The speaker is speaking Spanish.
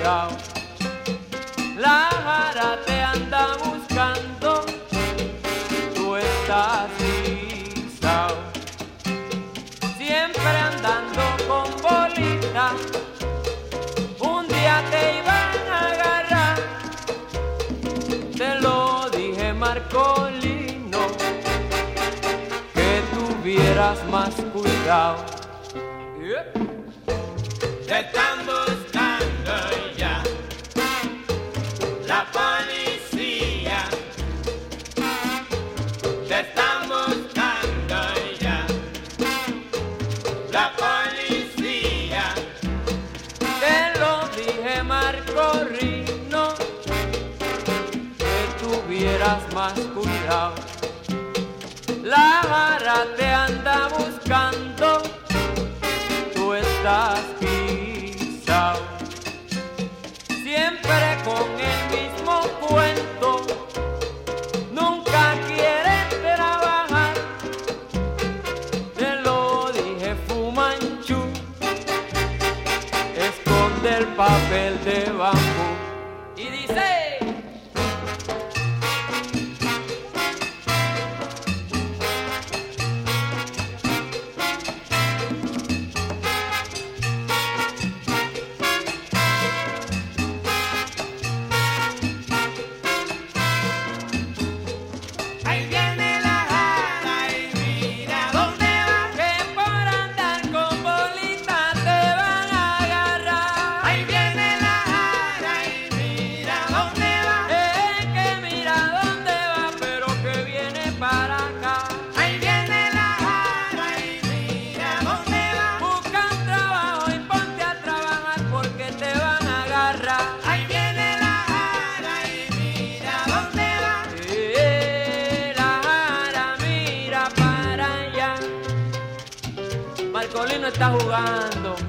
cuidado. La jara te anda buscando, tú estás guisao. Siempre andando con bolita, un día te iban a agarrar. Te lo dije, Marcolino, que tuvieras más cuidado. Te están buscando ya la policía. Te están buscando ya la policía. Te lo dije, Marco Rino, que tuvieras más cuidado. La vara te anda buscando, tú estás guisao. Siempre con el mismo cuento, nunca quieres trabajar. Te lo dije, Fumanchu, esconde el papel de bambú. Y dice: Ahí viene la jara y mira dónde va. que por andar con bolita te van a agarrar. Ahí viene la jara y mira dónde va. Que mira dónde va, pero que viene para acá. Ahí viene la jara y mira dónde va. Busca un trabajo y ponte a trabajar porque te van a agarrar. Ahí viene la jara y mira dónde va. La jara mira para allá. Marcolino está jugando.